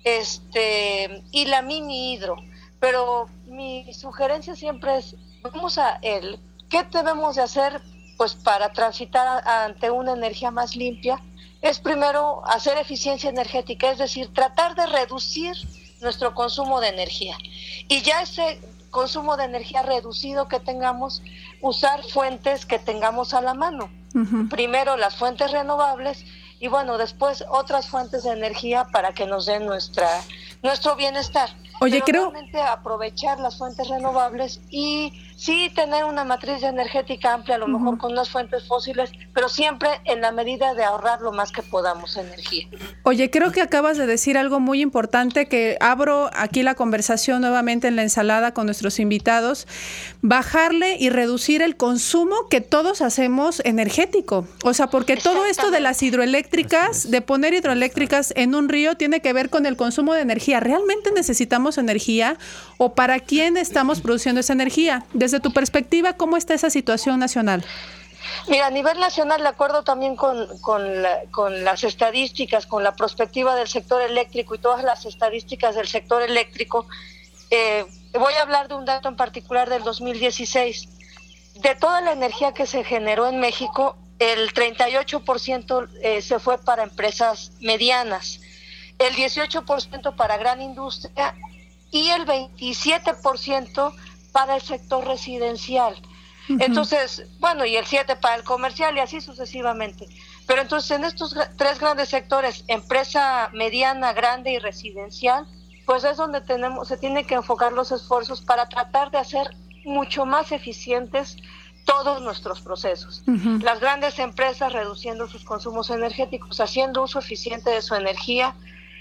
este, y la mini hidro. Pero mi sugerencia siempre es, vamos a el, ¿qué debemos de hacer pues para transitar a, ante una energía más limpia? Es primero hacer eficiencia energética, es decir, tratar de reducir nuestro consumo de energía. Y ya ese consumo de energía reducido que tengamos, usar fuentes que tengamos a la mano. Uh-huh. Primero las fuentes renovables y bueno, después otras fuentes de energía para que nos den nuestra nuestro bienestar. Oye, Pero creo... realmente aprovechar las fuentes renovables y sí tener una matriz energética amplia, a lo uh-huh. mejor con unas fuentes fósiles, pero siempre en la medida de ahorrar lo más que podamos energía. Oye, creo que acabas de decir algo muy importante, que abro aquí la conversación nuevamente en la ensalada con nuestros invitados, bajarle y reducir el consumo que todos hacemos energético. O sea, porque todo esto de las hidroeléctricas, de poner hidroeléctricas en un río, tiene que ver con el consumo de energía. ¿Realmente necesitamos energía o para quién estamos produciendo esa energía? Desde tu perspectiva, ¿cómo está esa situación nacional? Mira, a nivel nacional, de acuerdo también con, con, la, con las estadísticas, con la perspectiva del sector eléctrico y todas las estadísticas del sector eléctrico, eh, voy a hablar de un dato en particular del dos mil dieciséis. De toda la energía que se generó en México, el treinta y ocho por ciento eh, se fue para empresas medianas, el dieciocho por ciento para gran industria y el veintisiete por ciento para el sector residencial. Uh-huh. Entonces, bueno, y el siete por ciento para el comercial y así sucesivamente. Pero entonces en estos tres grandes sectores, empresa mediana, grande y residencial, pues es donde tenemos, se tienen que enfocar los esfuerzos para tratar de hacer mucho más eficientes todos nuestros procesos. Uh-huh. Las grandes empresas reduciendo sus consumos energéticos, haciendo uso eficiente de su energía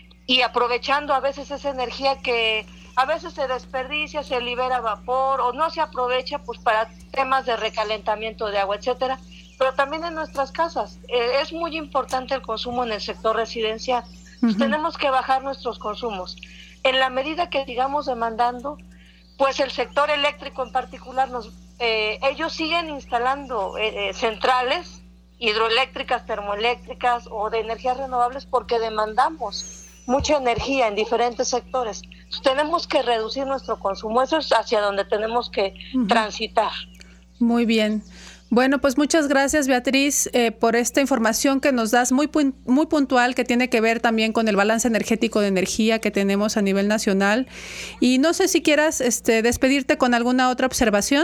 y aprovechando a veces esa energía que a veces se desperdicia, se libera vapor o no se aprovecha pues para temas de recalentamiento de agua, etcétera. Pero también en nuestras casas eh, es muy importante el consumo en el sector residencial. Uh-huh. Tenemos que bajar nuestros consumos. En la medida que sigamos demandando, pues el sector eléctrico en particular, nos, eh, ellos siguen instalando eh, eh, centrales hidroeléctricas, termoeléctricas o de energías renovables porque demandamos mucha energía en diferentes sectores. Entonces, tenemos que reducir nuestro consumo. Eso es hacia donde tenemos que uh-huh. transitar. Muy bien. Bueno, pues muchas gracias, Beatriz, eh, por esta información que nos das muy, muy puntual, que tiene que ver también con el balance energético de energía que tenemos a nivel nacional. Y no sé si quieras este, despedirte con alguna otra observación.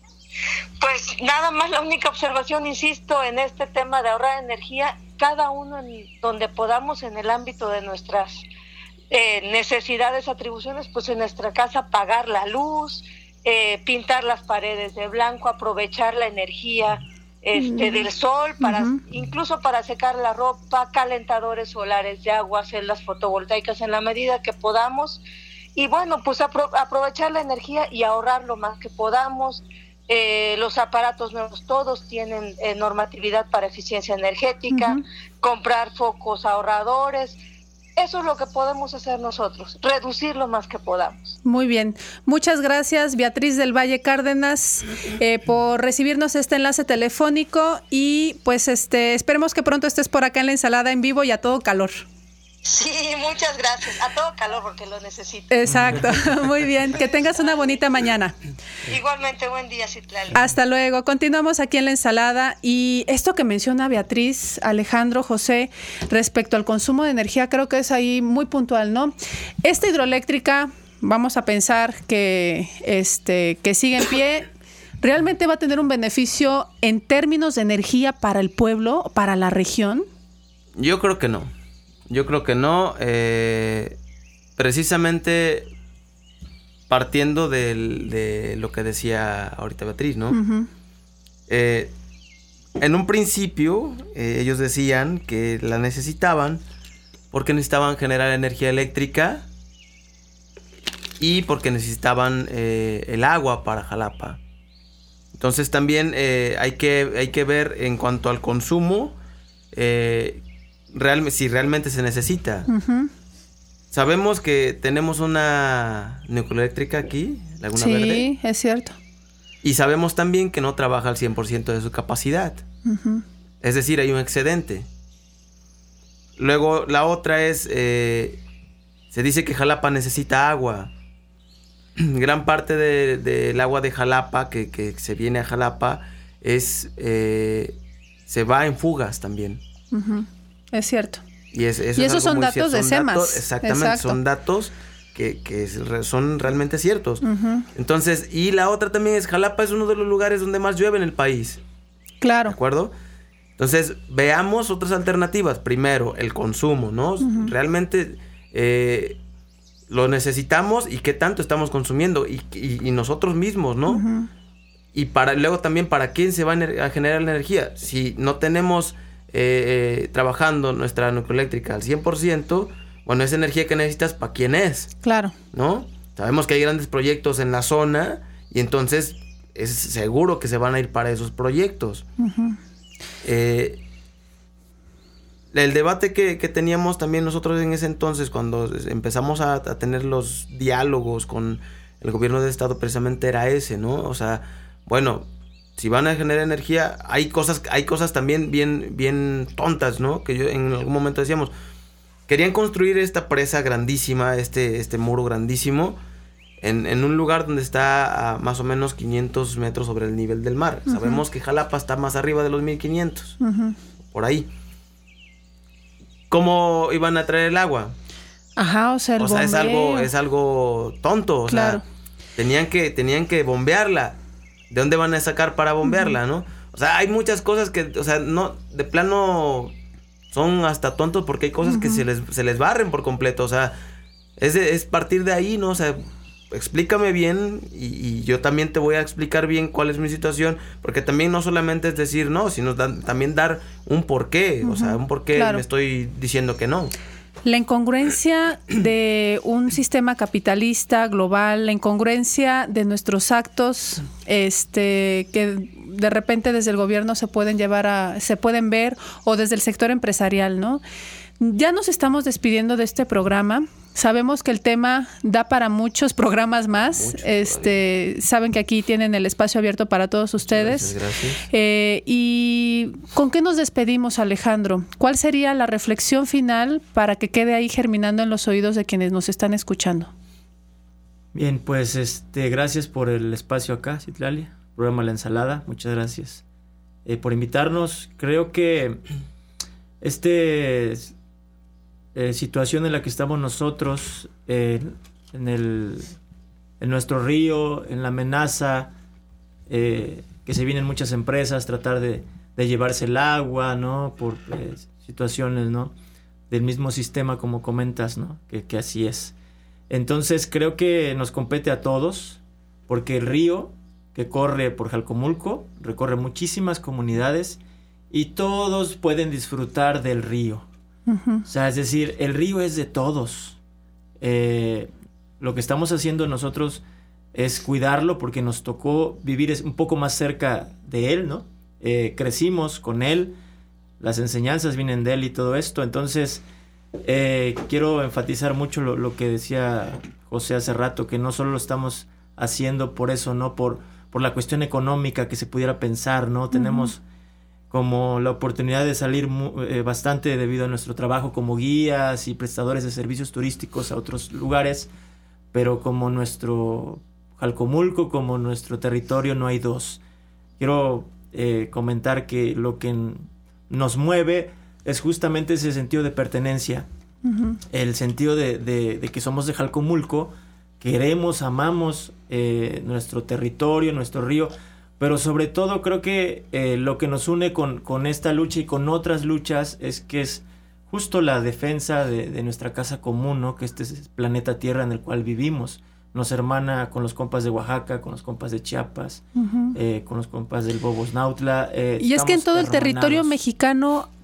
Pues nada más, la única observación, insisto, en este tema de ahorrar energía, cada uno en donde podamos en el ámbito de nuestras eh, necesidades, atribuciones, pues en nuestra casa pagar la luz, eh, pintar las paredes de blanco, aprovechar la energía este, uh-huh. del sol, para uh-huh. incluso para secar la ropa, calentadores solares de agua, celdas fotovoltaicas en la medida que podamos. Y bueno, pues apro- aprovechar la energía y ahorrar lo más que podamos. Eh, los aparatos nuevos todos tienen eh, normatividad para eficiencia energética, uh-huh. comprar focos ahorradores. Eso es lo que podemos hacer nosotros, reducir lo más que podamos. Muy bien. Muchas gracias, Beatriz del Valle Cárdenas, eh, por recibirnos este enlace telefónico y pues este esperemos que pronto estés por acá en la ensalada en vivo y a todo calor. Sí, muchas gracias. A todo calor porque lo necesito. Exacto. Muy bien. Que tengas una bonita mañana. Igualmente, buen día, Citlali. Hasta luego. Continuamos aquí en la ensalada y esto que menciona Beatriz, Alejandro, José, respecto al consumo de energía, creo que es ahí muy puntual, ¿no? Esta hidroeléctrica, vamos a pensar que, este, que sigue en pie. ¿Realmente va a tener un beneficio en términos de energía para el pueblo, para la región? Yo creo que no. Yo creo que no, eh, precisamente partiendo del, de lo que decía ahorita Beatriz, ¿no? Uh-huh. Eh, en un principio eh, ellos decían que la necesitaban porque necesitaban generar energía eléctrica y porque necesitaban eh, el agua para Jalapa. Entonces también eh, hay, que, hay que ver en cuanto al consumo, eh, real, si realmente se necesita. Uh-huh. Sabemos que tenemos una nucleoeléctrica aquí, Laguna sí, Verde. Sí, es cierto. Y sabemos también que no trabaja al cien por ciento de su capacidad. Uh-huh. Es decir, hay un excedente. Luego la otra es, eh, se dice que Jalapa necesita agua. Gran parte del de, de agua de Jalapa, que, que se viene a Jalapa, es eh, se va en fugas también. Uh-huh. Es cierto. Y, es, eso y es esos son datos cierto. de son SEMAS. Datos, exactamente, Exacto. son datos que, que son realmente ciertos. Uh-huh. Entonces, y la otra también es, Jalapa es uno de los lugares donde más llueve en el país. Claro. ¿De acuerdo? Entonces, veamos otras alternativas. Primero, el consumo, ¿no? Uh-huh. Realmente eh, lo necesitamos y qué tanto estamos consumiendo. Y, y, y nosotros mismos, ¿no? Uh-huh. Y para luego también, ¿para quién se va a generar la energía? Si no tenemos eh, eh, trabajando nuestra nucleoeléctrica al cien por ciento, bueno, esa energía que necesitas, ¿para quién es? Claro. ¿No? Sabemos que hay grandes proyectos en la zona y entonces es seguro que se van a ir para esos proyectos. Uh-huh. Eh, el debate que, que teníamos también nosotros en ese entonces, cuando empezamos a, a tener los diálogos con el gobierno del estado, precisamente era ese, ¿no? O sea, bueno, si van a generar energía, hay cosas, hay cosas también bien, bien tontas, ¿no? Que yo en algún momento decíamos, querían construir esta presa grandísima, este, este muro grandísimo, en, en un lugar donde está a más o menos quinientos metros sobre el nivel del mar. Uh-huh. Sabemos que Jalapa está más arriba de los mil quinientos, uh-huh. por ahí. ¿Cómo iban a traer el agua? Ajá, o sea, el o sea bombeo. es algo, es algo tonto, o claro. sea, tenían que, tenían que bombearla. ¿De dónde van a sacar para bombearla, uh-huh. no? O sea, hay muchas cosas que, o sea, no, de plano son hasta tontos porque hay cosas uh-huh. que se les, se les barren por completo, o sea, es, de, es partir de ahí, ¿no? O sea, explícame bien y, y yo también te voy a explicar bien cuál es mi situación, porque también no solamente es decir no, sino da, también dar un porqué, uh-huh. o sea, un porqué claro. me estoy diciendo que no. La incongruencia de un sistema capitalista global, la incongruencia de nuestros actos, este, que de repente desde el gobierno se pueden llevar a, se pueden ver, o desde el sector empresarial, ¿no? Ya nos estamos despidiendo de este programa. Sabemos que el tema da para muchos programas más. Mucho, este, vale. Saben que aquí tienen el espacio abierto para todos ustedes. Gracias, gracias. Eh, ¿Y con qué nos despedimos, Alejandro? ¿Cuál sería la reflexión final para que quede ahí germinando en los oídos de quienes nos están escuchando? Bien, pues este, gracias por el espacio acá, Citlali, programa La Ensalada. Muchas gracias eh, por invitarnos. Creo que este Eh, situación en la que estamos nosotros eh, en, el, en nuestro río, en la amenaza eh, que se vienen muchas empresas tratar de, de llevarse el agua, ¿no? Por eh, situaciones, ¿no? Del mismo sistema, como comentas, ¿no? Que, que así es. Entonces creo que nos compete a todos, porque el río que corre por Jalcomulco recorre muchísimas comunidades y todos pueden disfrutar del río. Uh-huh. O sea, es decir, el río es de todos. Eh, lo que estamos haciendo nosotros es cuidarlo porque nos tocó vivir un poco más cerca de él, ¿no? Eh, crecimos con él, las enseñanzas vienen de él y todo esto. Entonces, eh, quiero enfatizar mucho lo, lo que decía José hace rato, que no solo lo estamos haciendo por eso, ¿no? Por, por la cuestión económica que se pudiera pensar, ¿no? Uh-huh. Tenemos como la oportunidad de salir mu- eh, bastante debido a nuestro trabajo como guías y prestadores de servicios turísticos a otros lugares, pero como nuestro Jalcomulco, como nuestro territorio, no hay dos. Quiero eh, comentar que lo que n- nos mueve es justamente ese sentido de pertenencia, uh-huh. el sentido de, de, de que somos de Jalcomulco, queremos, amamos eh, nuestro territorio, nuestro río, pero sobre todo creo que eh, lo que nos une con, con esta lucha y con otras luchas es que es justo la defensa de, de nuestra casa común, ¿no? Que este es el planeta Tierra en el cual vivimos. Nos hermana con los compas de Oaxaca, con los compas de Chiapas, uh-huh. eh, con los compas del Bobos Nautla. Eh, y es que en todo el territorio mexicano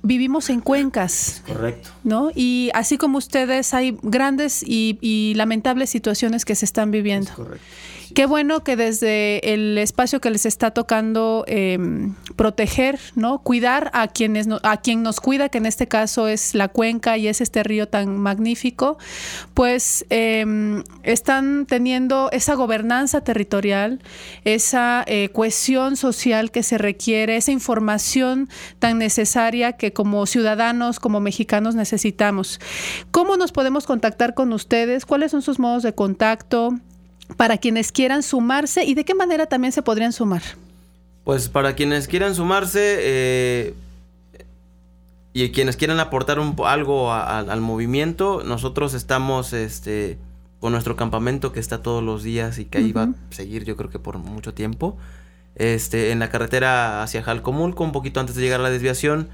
vivimos en cuencas. Correcto. ¿No? Y así como ustedes, hay grandes y, y lamentables situaciones que se están viviendo. Es correcto. Qué bueno que desde el espacio que les está tocando eh, proteger, ¿no? Cuidar a quienes no, a quien nos cuida, que en este caso es la cuenca y es este río tan magnífico, pues eh, están teniendo esa gobernanza territorial, esa eh, cohesión social que se requiere, esa información tan necesaria que como ciudadanos, como mexicanos necesitamos. ¿Cómo nos podemos contactar con ustedes? ¿Cuáles son sus modos de contacto para quienes quieran sumarse y de qué manera también se podrían sumar? Pues para quienes quieran sumarse eh, y quienes quieran aportar un, algo a, a, al movimiento, nosotros estamos este, con nuestro campamento que está todos los días y que ahí uh-huh. va a seguir yo creo que por mucho tiempo, este, en la carretera hacia Jalcomulco, un poquito antes de llegar a la desviación.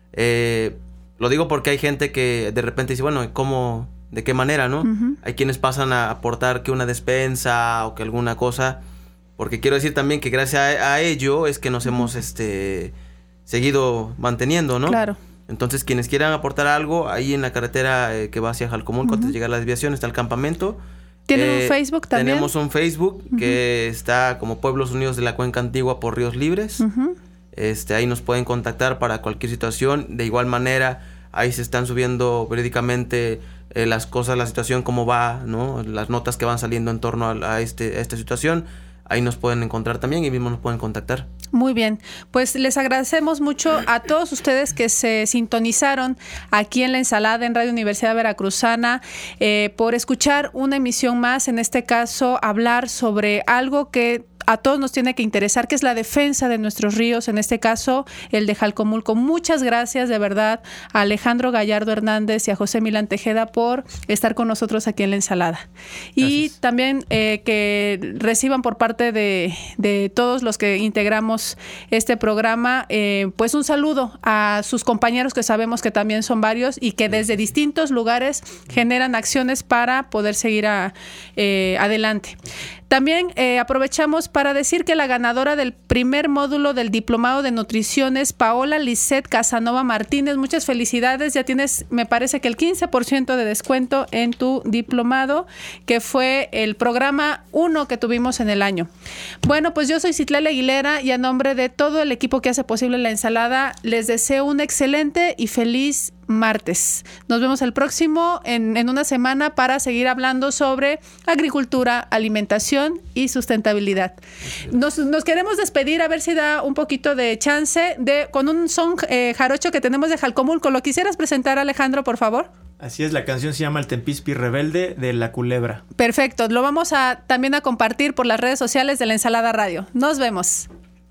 Eh, lo digo porque hay gente que de repente dice, bueno, ¿cómo...? ¿De qué manera, no? Uh-huh. Hay quienes pasan a aportar que una despensa o que alguna cosa, porque quiero decir también que gracias a, a ello es que nos uh-huh. hemos este seguido manteniendo, ¿no? Claro. Entonces, quienes quieran aportar algo, ahí en la carretera eh, que va hacia Jalcomulco, uh-huh. antes de llegar a la desviación, está el campamento. ¿Tienen eh, un Facebook también? Tenemos un Facebook uh-huh. que está como Pueblos Unidos de la Cuenca Antigua por Ríos Libres. Uh-huh. Este, ahí nos pueden contactar para cualquier situación. De igual manera, ahí se están subiendo periódicamente eh, las cosas, la situación, cómo va, ¿no? Las notas que van saliendo en torno a, a, este, a esta situación. Ahí nos pueden encontrar también y mismo nos pueden contactar. Muy bien, pues les agradecemos mucho a todos ustedes que se sintonizaron aquí en La Ensalada en Radio Universidad Veracruzana eh, por escuchar una emisión más, en este caso hablar sobre algo que a todos nos tiene que interesar, que es la defensa de nuestros ríos, en este caso el de Jalcomulco. Muchas gracias de verdad a Alejandro Gallardo Hernández y a José Milán Tejeda por estar con nosotros aquí en La Ensalada. Gracias. Y también eh, que reciban por parte de, de todos los que integramos este programa, eh, pues un saludo a sus compañeros que sabemos que también son varios y que desde distintos lugares generan acciones para poder seguir a, eh, adelante. También eh, aprovechamos para decir que la ganadora del primer módulo del Diplomado de Nutrición es Paola Lisset Casanova Martínez. Muchas felicidades, ya tienes, me parece que el quince por ciento de descuento en tu diplomado, que fue el programa uno que tuvimos en el año. Bueno, pues yo soy Citlali Aguilera y a nombre de todo el equipo que hace posible La Ensalada, les deseo un excelente y feliz martes. Nos vemos el próximo en, en una semana para seguir hablando sobre agricultura, alimentación y sustentabilidad. Nos, nos queremos despedir, a ver si da un poquito de chance de con un son eh, jarocho que tenemos de Jalcomulco. ¿Lo quisieras presentar, Alejandro, por favor? Así es, la canción se llama El Tempispi Rebelde de La Culebra. Perfecto, lo vamos a también a compartir por las redes sociales de La Ensalada Radio. Nos vemos.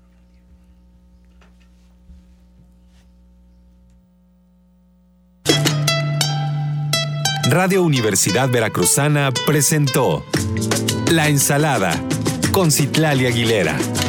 Radio Universidad Veracruzana presentó La Ensalada con Citlali Aguilera.